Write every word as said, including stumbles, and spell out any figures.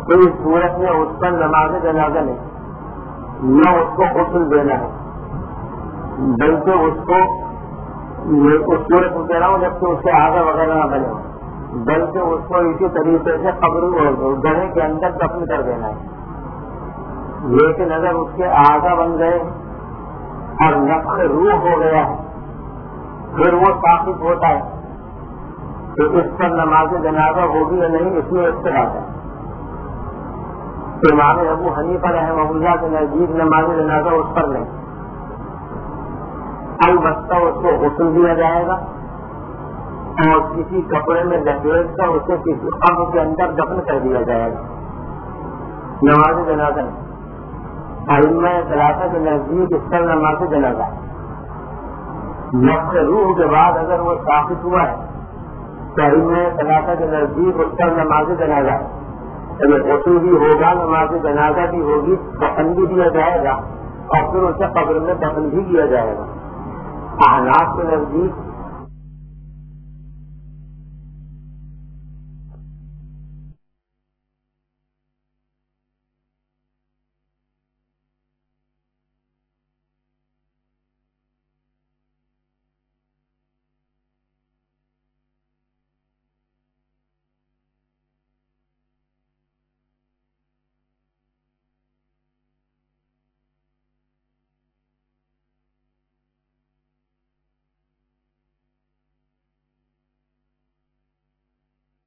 تو اس صورت میں اس پر نماز جنازہ نہیں، نہ اس کو غسل دینا ہے، بلکہ اس کو اس صورت میں کہہ رہا ہوں جبکہ اس کے آگا وغیرہ نہ بنے ہو، بلکہ اس کو اسی طریقے سے قبر گڑھے کے اندر دفن کر دینا ہے۔ لیکن اگر اس کے آگا بن گئے اور نفخ روح ہو گیا ہے پھر وہ ثابت ہوتا ہے تو اس پر نماز جنازہ ہوگی یا نہیں، اس میں اختلاف ہے۔ امام ابو حنیفہ رحمہ اللہ کے نزدیک نماز جنازہ اس پر نہیں، البتہ اس کو غسل دیا جائے گا اور کسی کپڑے میں لپیٹ کر اسے کسی قبر کے اندر دفن کر دیا جائے گا، نماز جنازہ نہیں۔ ائمہ ثلاثہ کے نزدیک اس پر نماز جنازہ ہے۔ نفخ روح کے بعد اگر وہ ثابت ہوا ہے تو ائمہ ثلاثہ کے نزدیک اس پر نماز جنازہ ہے، غسل بھی ہوگا، نماز جنازہ بھی ہوگی، دفن بھی دیا جائے گا اور پھر اسے قبر میں دفن بھی کیا جائے گا۔ احناف کے نزدیک